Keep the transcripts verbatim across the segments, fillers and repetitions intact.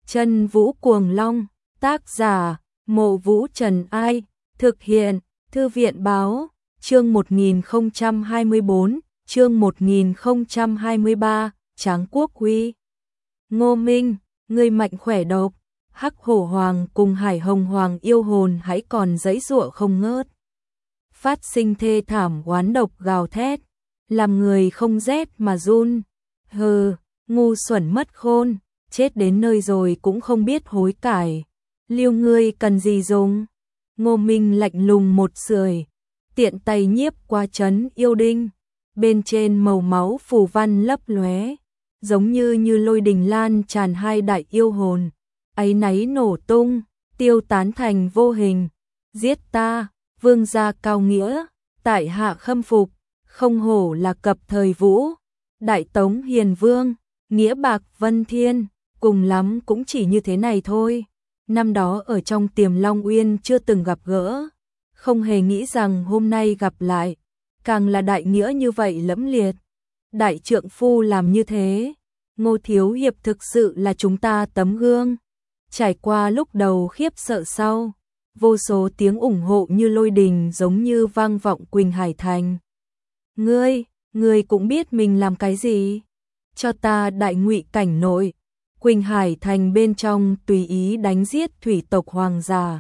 Chân Vũ Cuồng Long, tác giả, Mộ Vũ Trần Ai, thực hiện, Thư viện Báo, chương một nghìn không trăm hai mươi tư, chương một nghìn không trăm hai mươi ba, Tráng Quốc Huy. Ngô Minh, người mạnh khỏe độc, Hắc Hổ Hoàng cùng Hải Hồng Hoàng yêu hồn hãy còn giãy giụa không ngớt. Phát sinh thê thảm oán độc gào thét, làm người không rét mà run. Hừ, ngu xuẩn mất khôn, chết đến nơi rồi cũng không biết hối cải. Liêu ngươi cần gì dùng? Ngô Minh lạnh lùng một sưởi, tiện tay nhiếp qua trấn yêu đinh, bên trên màu máu phù văn lấp lóe, giống như như lôi đình lan tràn hai đại yêu hồn, áy náy nổ tung, tiêu tán thành vô hình. Giết ta, vương gia cao nghĩa, tại hạ khâm phục, không hổ là cập thời vũ, đại tống hiền vương, nghĩa bạc vân thiên, cùng lắm cũng chỉ như thế này thôi. Năm đó ở trong Tiềm Long Uyên chưa từng gặp gỡ, không hề nghĩ rằng hôm nay gặp lại, càng là đại nghĩa như vậy lẫm liệt. Đại trượng phu làm như thế, Ngô thiếu hiệp thực sự là chúng ta tấm gương. Trải qua lúc đầu khiếp sợ sau, vô số tiếng ủng hộ như lôi đình giống như vang vọng Quỳnh Hải Thành. Ngươi, ngươi cũng biết mình làm cái gì? Cho ta đại ngụy cảnh nội, Quỳnh Hải Thành bên trong tùy ý đánh giết thủy tộc hoàng giả.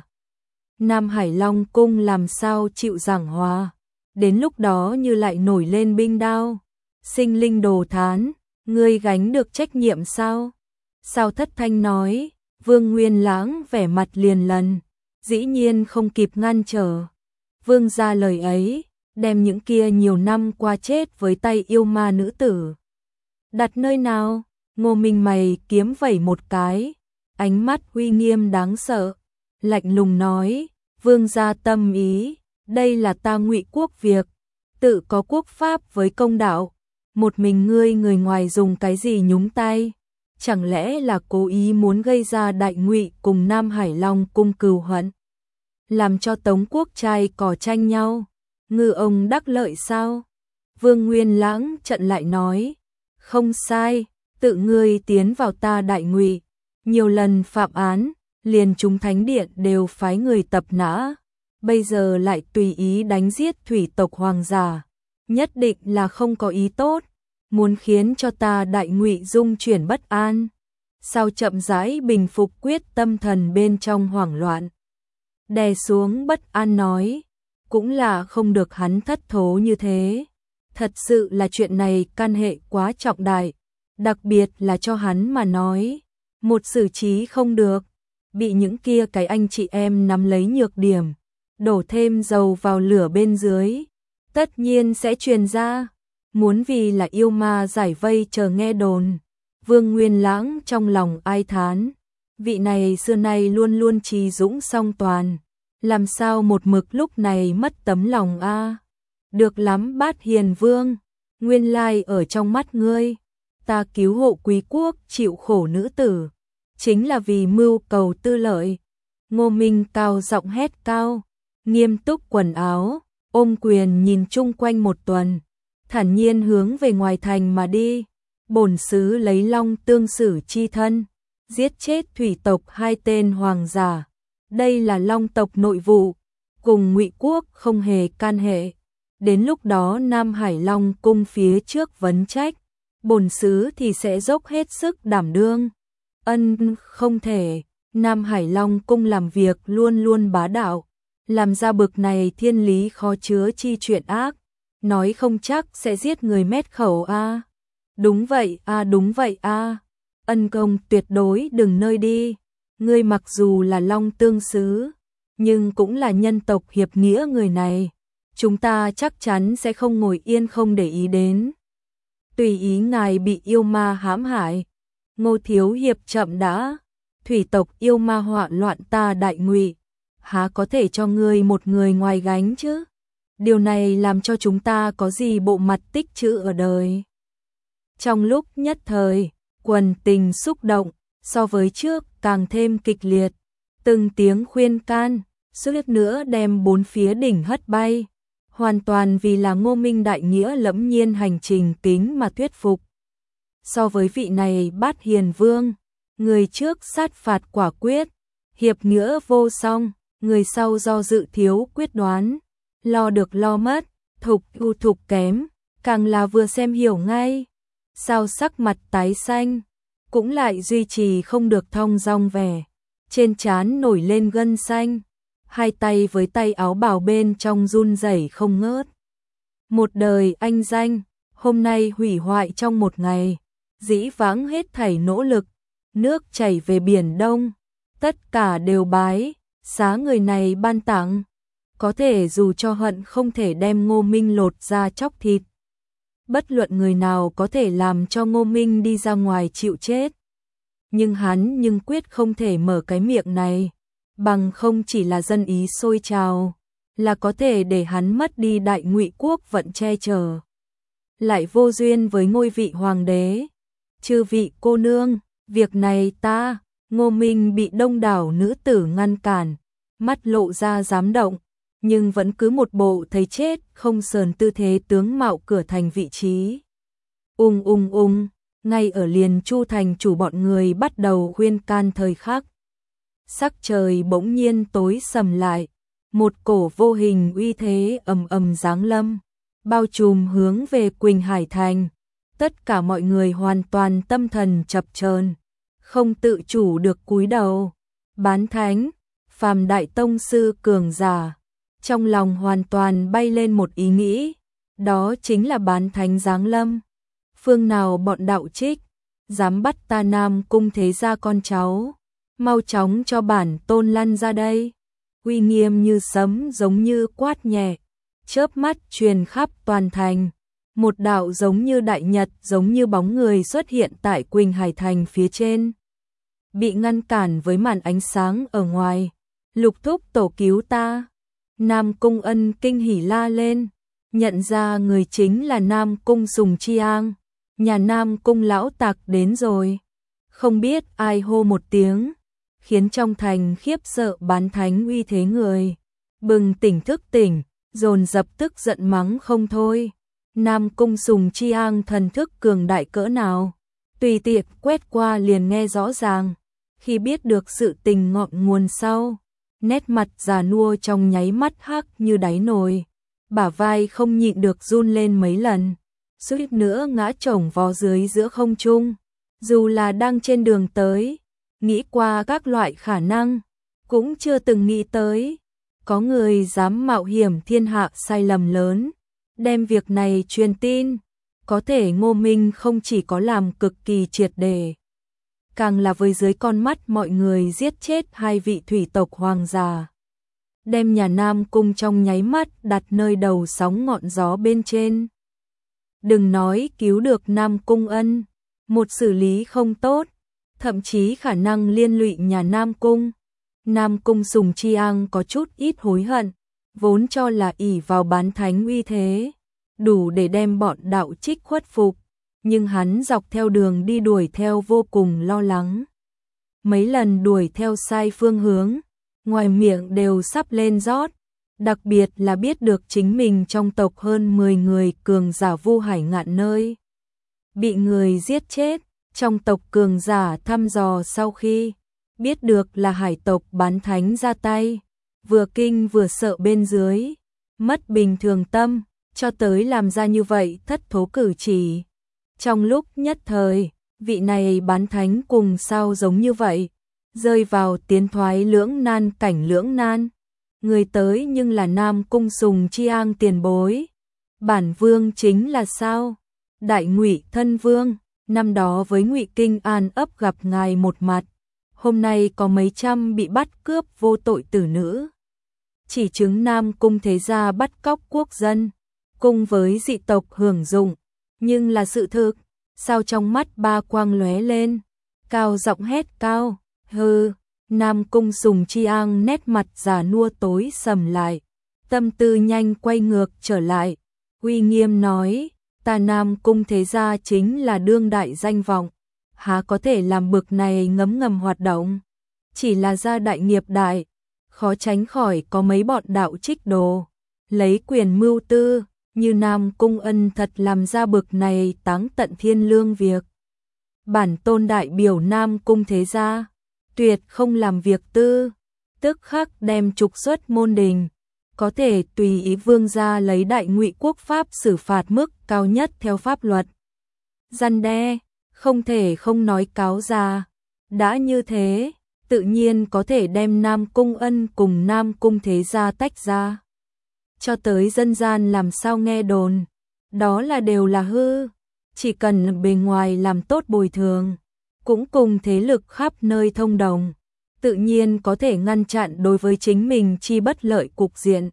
Nam Hải Long cung làm sao chịu giảng hòa, đến lúc đó như lại nổi lên binh đao. Sinh linh đồ thán, ngươi gánh được trách nhiệm sao? Sao Thất Thanh nói, Vương Nguyên Lãng vẻ mặt liền lần, dĩ nhiên không kịp ngăn trở. Vương gia lời ấy, đem những kia nhiều năm qua chết với tay yêu ma nữ tử đặt nơi nào? Ngô Minh mày kiếm vẩy một cái, ánh mắt uy nghiêm đáng sợ, lạnh lùng nói, vương gia tâm ý, đây là ta Ngụy quốc việc, tự có quốc pháp với công đạo, một mình ngươi người ngoài dùng cái gì nhúng tay? Chẳng lẽ là cố ý muốn gây ra Đại Ngụy cùng Nam Hải Long cung cừu hận, làm cho Tống quốc trai cò tranh nhau, ngư ông đắc lợi sao? Vương Nguyên Lãng trận lại nói, không sai, tự ngươi tiến vào ta Đại Ngụy, nhiều lần phạm án, liền chúng thánh điện đều phái người tập nã, bây giờ lại tùy ý đánh giết thủy tộc hoàng giả, nhất định là không có ý tốt, muốn khiến cho ta Đại Ngụy dung chuyển bất an. Sao chậm rãi bình phục quyết tâm thần bên trong hoảng loạn, đè xuống bất an nói, cũng là không được hắn thất thố như thế. Thật sự là chuyện này can hệ quá trọng đại, đặc biệt là cho hắn mà nói, một xử trí không được, bị những kia cái anh chị em nắm lấy nhược điểm, đổ thêm dầu vào lửa bên dưới, tất nhiên sẽ truyền ra, muốn vì là yêu ma giải vây chờ nghe đồn. Vương Nguyên Lãng trong lòng ai thán, vị này xưa nay luôn luôn trì dũng song toàn, làm sao một mực lúc này mất tấm lòng a? Được lắm Bát Hiền Vương, nguyên lai ở trong mắt ngươi, ta cứu hộ quý quốc chịu khổ nữ tử, chính là vì mưu cầu tư lợi. Ngô Minh cao giọng hét cao, nghiêm túc quần áo, ôm quyền nhìn chung quanh một tuần, thản nhiên hướng về ngoài thành mà đi. Bổn sứ lấy long tương xử chi thân, giết chết thủy tộc hai tên hoàng giả, đây là long tộc nội vụ, cùng Ngụy quốc không hề can hệ. Đến lúc đó Nam Hải Long cung phía trước vấn trách, bổn sứ thì sẽ dốc hết sức đảm đương. Ân, không thể, Nam Hải Long cung làm việc luôn luôn bá đạo, làm ra bực này thiên lý khó chứa chi chuyện ác, nói không chắc sẽ giết người mét khẩu a. À. Đúng vậy a, à, đúng vậy a. À. Ân công tuyệt đối đừng nơi đi, ngươi mặc dù là Long tương sứ, nhưng cũng là nhân tộc hiệp nghĩa người này, chúng ta chắc chắn sẽ không ngồi yên không để ý đến. Tùy ý ngài bị yêu ma hãm hại. Ngô thiếu hiệp chậm đã, thủy tộc yêu ma họa loạn ta Đại Ngụy, há có thể cho ngươi một người ngoài gánh chứ? Điều này làm cho chúng ta có gì bộ mặt tích trữ ở đời. Trong lúc nhất thời, quần tình xúc động, so với trước càng thêm kịch liệt, từng tiếng khuyên can, suýt nữa đem bốn phía đỉnh hất bay, hoàn toàn vì là Ngô Minh đại nghĩa lẫm nhiên hành trình kính mà thuyết phục. So với vị này Bát Hiền Vương, người trước sát phạt quả quyết, hiệp nghĩa vô song, người sau do dự thiếu quyết đoán, lo được lo mất, thục ưu thục kém, càng là vừa xem hiểu ngay. Sao sắc mặt tái xanh, cũng lại duy trì không được thong dong vẻ, trên trán nổi lên gân xanh, hai tay với tay áo bào bên trong run rẩy không ngớt. Một đời anh danh, hôm nay hủy hoại trong một ngày, dĩ vãng hết thảy nỗ lực, nước chảy về biển đông, tất cả đều bái, xá người này ban tặng, có thể dù cho hận không thể đem Ngô Minh lột ra chóc thịt. Bất luận người nào có thể làm cho Ngô Minh đi ra ngoài chịu chết. Nhưng hắn nhưng quyết không thể mở cái miệng này, bằng không chỉ là dân ý sôi trào, là có thể để hắn mất đi đại ngụy quốc vận che chở. Lại vô duyên với ngôi vị hoàng đế. Chư vị cô nương, việc này ta, Ngô Minh bị đông đảo nữ tử ngăn cản, mắt lộ ra dám động, nhưng vẫn cứ một bộ thấy chết không sờn tư thế tướng mạo cửa thành vị trí. Ung ung ung, ngay ở liền Chu thành chủ bọn người bắt đầu khuyên can thời khắc. Sắc trời bỗng nhiên tối sầm lại, một cổ vô hình uy thế ầm ầm giáng lâm, bao trùm hướng về Quỳnh Hải thành. Tất cả mọi người hoàn toàn tâm thần chập chờn, không tự chủ được cúi đầu. Bán thánh, phàm đại tông sư cường giả, trong lòng hoàn toàn bay lên một ý nghĩ, đó chính là bán thánh giáng lâm. Phương nào bọn đạo trích, dám bắt ta Nam cung thế gia con cháu, mau chóng cho bản tôn lăn ra đây. Uy nghiêm như sấm giống như quát nhẹ, chớp mắt truyền khắp toàn thành. Một đạo giống như đại nhật, giống như bóng người xuất hiện tại Quỳnh Hải thành phía trên. Bị ngăn cản với màn ánh sáng ở ngoài. Lục thúc tổ cứu ta. Nam Cung Ân kinh hỉ la lên, nhận ra người chính là Nam Cung Sùng Chi An, nhà Nam Cung lão tặc đến rồi. Không biết ai hô một tiếng, khiến trong thành khiếp sợ bán thánh uy thế người. Bừng tỉnh thức tỉnh, dồn dập tức giận mắng không thôi. Nam Cung Sùng Chi An thần thức cường đại cỡ nào, tùy tiện quét qua liền nghe rõ ràng. Khi biết được sự tình ngọn nguồn sau, nét mặt già nua trong nháy mắt hắc như đáy nồi, bả vai không nhịn được run lên mấy lần, suýt nữa ngã chồng vó dưới giữa không trung. Dù là đang trên đường tới, nghĩ qua các loại khả năng, cũng chưa từng nghĩ tới có người dám mạo hiểm thiên hạ sai lầm lớn, đem việc này truyền tin. Có thể Ngô Minh không chỉ có làm cực kỳ triệt để, càng là với dưới con mắt mọi người giết chết hai vị thủy tộc hoàng gia, đem nhà Nam Cung trong nháy mắt đặt nơi đầu sóng ngọn gió bên trên. Đừng nói cứu được Nam Cung Ân, một xử lý không tốt, thậm chí khả năng liên lụy nhà Nam Cung. Nam Cung Sùng Chi An có chút ít hối hận, vốn cho là ỷ vào bán thánh uy thế, đủ để đem bọn đạo trích khuất phục. Nhưng hắn dọc theo đường đi đuổi theo vô cùng lo lắng. Mấy lần đuổi theo sai phương hướng, ngoài miệng đều sắp lên rót, đặc biệt là biết được chính mình trong tộc hơn mười người cường giả Vu Hải Ngạn nơi bị người giết chết. Trong tộc cường giả thăm dò sau khi biết được là hải tộc bán thánh ra tay, vừa kinh vừa sợ bên dưới, mất bình thường tâm, cho tới làm ra như vậy thất thố cử chỉ. Trong lúc nhất thời, vị này bán thánh cùng sao giống như vậy, rơi vào tiến thoái lưỡng nan cảnh lưỡng nan. Người tới nhưng là Nam Cung Sùng Chi An tiền bối. Bản vương chính là sao? Đại Ngụy thân vương, năm đó với Ngụy Kinh An ấp gặp ngài một mặt, hôm nay có mấy trăm bị bắt cướp vô tội tử nữ. Chỉ chứng Nam Cung thế gia bắt cóc quốc dân, cùng với dị tộc hưởng dụng. Nhưng là sự thực, sao trong mắt ba quang lóe lên, cao giọng hét cao, hừ. Nam Cung Sùng Chi An nét mặt già nua tối sầm lại, tâm tư nhanh quay ngược trở lại, uy nghiêm nói, ta Nam Cung thế gia chính là đương đại danh vọng, há có thể làm bực này ngấm ngầm hoạt động, chỉ là gia đại nghiệp đại, khó tránh khỏi có mấy bọn đạo trích đồ, lấy quyền mưu tư. Như Nam Cung Ân thật làm ra bực này táng tận thiên lương việc, bản tôn đại biểu Nam Cung thế gia, tuyệt không làm việc tư, tức khắc đem trục xuất môn đình, có thể tùy ý vương gia lấy đại ngụy quốc pháp xử phạt mức cao nhất theo pháp luật. Răn đe, không thể không nói cáo già, đã như thế, tự nhiên có thể đem Nam Cung Ân cùng Nam Cung thế gia tách ra. Cho tới dân gian làm sao nghe đồn, đó là đều là hư, chỉ cần bề ngoài làm tốt bồi thường, cũng cùng thế lực khắp nơi thông đồng, tự nhiên có thể ngăn chặn đối với chính mình chi bất lợi cục diện.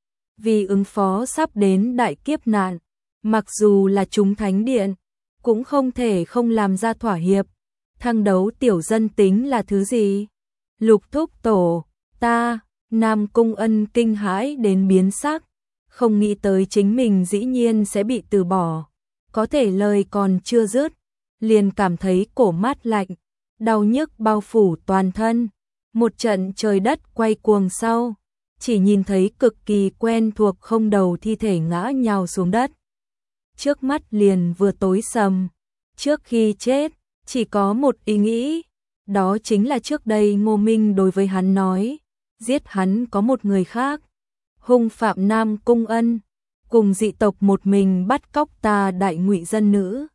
Vì ứng phó sắp đến đại kiếp nạn, mặc dù là chúng thánh điện, cũng không thể không làm ra thỏa hiệp. Thăng đấu tiểu dân tính là thứ gì? Lục thúc tổ, ta, Nam Cung Ân kinh hãi đến biến sắc, không nghĩ tới chính mình dĩ nhiên sẽ bị từ bỏ. Có thể lời còn chưa dứt, liền cảm thấy cổ mát lạnh, đau nhức bao phủ toàn thân. Một trận trời đất quay cuồng sau, chỉ nhìn thấy cực kỳ quen thuộc không đầu thi thể ngã nhào xuống đất. Trước mắt liền vừa tối sầm, trước khi chết, chỉ có một ý nghĩ, đó chính là trước đây Ngô Minh đối với hắn nói, giết hắn có một người khác, hung phạm Nam Cung Ân, cùng dị tộc một mình bắt cóc ta đại ngụy dân nữ.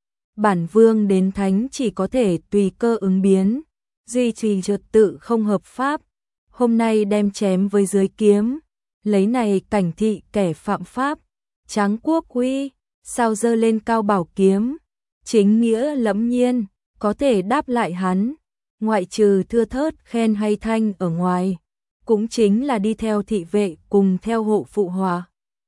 Bản vương đến thánh chỉ có thể tùy cơ ứng biến, duy trì trật tự không hợp pháp, hôm nay đem chém với dưới kiếm, lấy này cảnh thị kẻ phạm pháp, tráng quốc uy, sao giơ lên cao bảo kiếm, chính nghĩa lẫm nhiên, có thể đáp lại hắn, ngoại trừ thưa thớt khen hay thanh ở ngoài, cũng chính là đi theo thị vệ cùng theo hộ phụ hòa.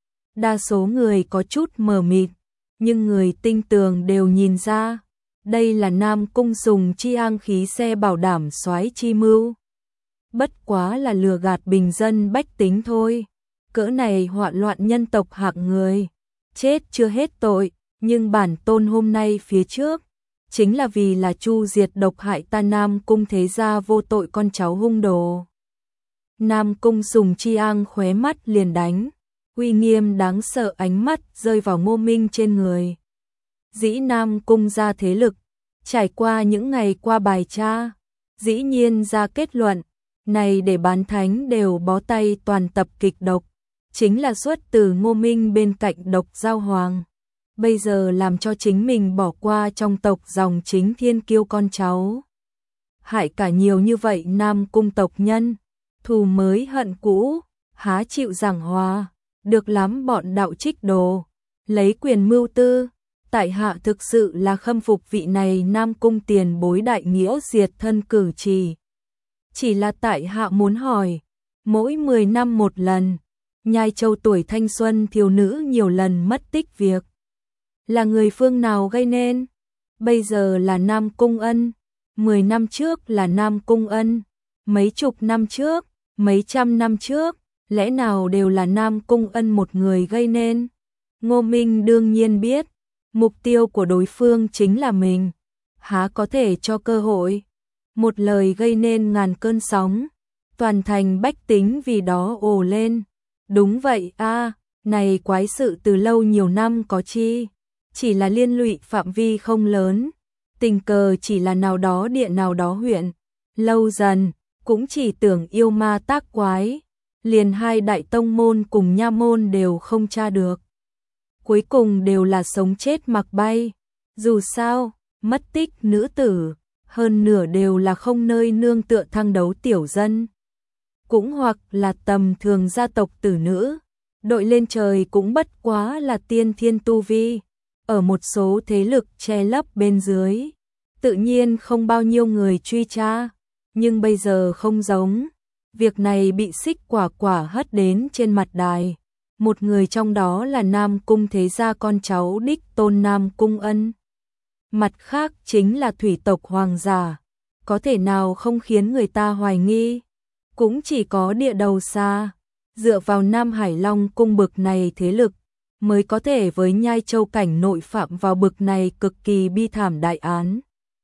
Đa số người có chút mờ mịt, nhưng người tinh tường đều nhìn ra, đây là Nam Cung dùng chi ang khí xe bảo đảm soái chi mưu. Bất quá là lừa gạt bình dân bách tính thôi, cỡ này hoạn loạn nhân tộc hạng người, chết chưa hết tội, nhưng bản tôn hôm nay phía trước, chính là vì là chu diệt độc hại ta Nam Cung thế gia vô tội con cháu hung đồ. Nam Cung dùng chi ang khóe mắt liền đánh, uy nghiêm đáng sợ ánh mắt rơi vào Ngô Minh trên người. Dĩ Nam Cung ra thế lực, trải qua những ngày qua bài tra, dĩ nhiên ra kết luận, này để bán thánh đều bó tay toàn tập kịch độc, chính là xuất từ Ngô Minh bên cạnh độc giao hoàng. Bây giờ làm cho chính mình bỏ qua trong tộc dòng chính thiên kiêu con cháu. Hại cả nhiều như vậy Nam Cung tộc nhân, thù mới hận cũ, há chịu giảng hòa, được lắm bọn đạo trích đồ, lấy quyền mưu tư. Tại hạ thực sự là khâm phục vị này Nam Cung tiền bối đại nghĩa diệt thân cử chỉ. Chỉ là tại hạ muốn hỏi, mỗi mười năm một lần, Nhai Châu tuổi thanh xuân thiếu nữ nhiều lần mất tích việc. Là người phương nào gây nên? Bây giờ là Nam Cung Ân, mười năm trước là Nam Cung Ân, mấy chục năm trước, mấy trăm năm trước, lẽ nào đều là Nam Cung Ân một người gây nên? Ngô Minh đương nhiên biết, mục tiêu của đối phương chính là mình, há có thể cho cơ hội. Một lời gây nên ngàn cơn sóng, toàn thành bách tính vì đó ồ lên. Đúng vậy a, à, này quái sự từ lâu nhiều năm có chi, chỉ là liên lụy phạm vi không lớn, tình cờ chỉ là nào đó địa nào đó huyện, lâu dần, cũng chỉ tưởng yêu ma tác quái, liền hai đại tông môn cùng nha môn đều không tra được. Cuối cùng đều là sống chết mặc bay, dù sao, mất tích nữ tử, hơn nửa đều là không nơi nương tựa thăng đấu tiểu dân. Cũng hoặc là tầm thường gia tộc tử nữ, đội lên trời cũng bất quá là tiên thiên tu vi, ở một số thế lực che lấp bên dưới, tự nhiên không bao nhiêu người truy tra, nhưng bây giờ không giống, việc này bị xích quả quả hất đến trên mặt đài, một người trong đó là Nam Cung thế gia con cháu đích tôn Nam Cung Ân. Mặt khác chính là thủy tộc hoàng giả, có thể nào không khiến người ta hoài nghi, cũng chỉ có địa đầu xa, dựa vào Nam Hải Long cung bực này thế lực, mới có thể với Nhai Châu cảnh nội phạm vào bực này cực kỳ bi thảm đại án,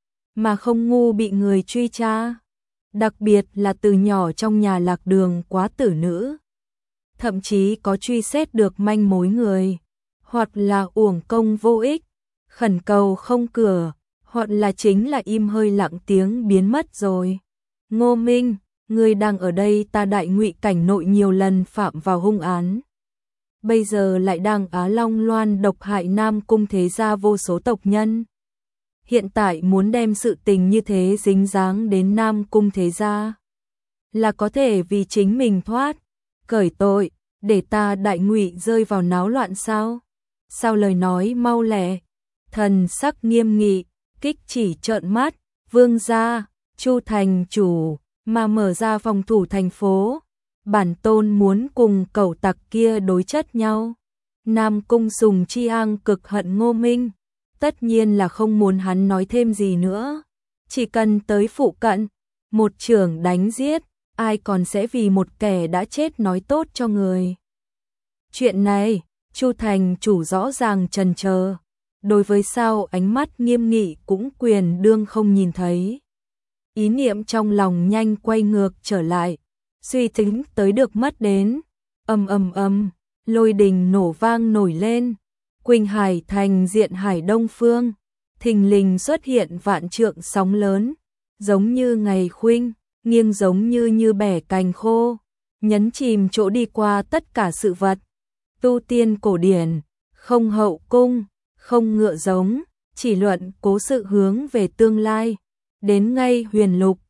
mà không ngu bị người truy tra, đặc biệt là từ nhỏ trong nhà lạc đường quá tử nữ, thậm chí có truy xét được manh mối người, hoặc là uổng công vô ích, khẩn cầu không cửa, hoặc là chính là im hơi lặng tiếng biến mất rồi. Ngô Minh, ngươi đang ở đây, ta Đại Ngụy cảnh nội nhiều lần phạm vào hung án. Bây giờ lại đang Á Long Loan độc hại Nam Cung thế gia vô số tộc nhân. Hiện tại muốn đem sự tình như thế dính dáng đến Nam Cung thế gia, là có thể vì chính mình thoát, cởi tội, để ta Đại Ngụy rơi vào náo loạn sao? Sao lời nói mau lẹ, thần sắc nghiêm nghị, kích chỉ trợn mắt, vương gia, Chu thành chủ, mà mở ra phòng thủ thành phố. Bản tôn muốn cùng cẩu tặc kia đối chất nhau. Nam Cung Sùng Chi Ang cực hận Ngô Minh, tất nhiên là không muốn hắn nói thêm gì nữa. Chỉ cần tới phụ cận, một chưởng đánh giết, ai còn sẽ vì một kẻ đã chết nói tốt cho người. Chuyện này, Chu thành chủ rõ ràng chần chờ, đối với sao ánh mắt nghiêm nghị cũng quyền đương không nhìn thấy. Ý niệm trong lòng nhanh quay ngược trở lại, suy tính tới được mất đến, ầm ầm ầm, lôi đình nổ vang nổi lên, Quỳnh Hải thành diện hải đông phương, thình lình xuất hiện vạn trượng sóng lớn, giống như ngày khuynh, nghiêng giống như như bẻ cành khô, nhấn chìm chỗ đi qua tất cả sự vật. Tu tiên cổ điển, không hậu cung, không ngựa giống, chỉ luận cố sự hướng về tương lai, đến ngay huyền lục,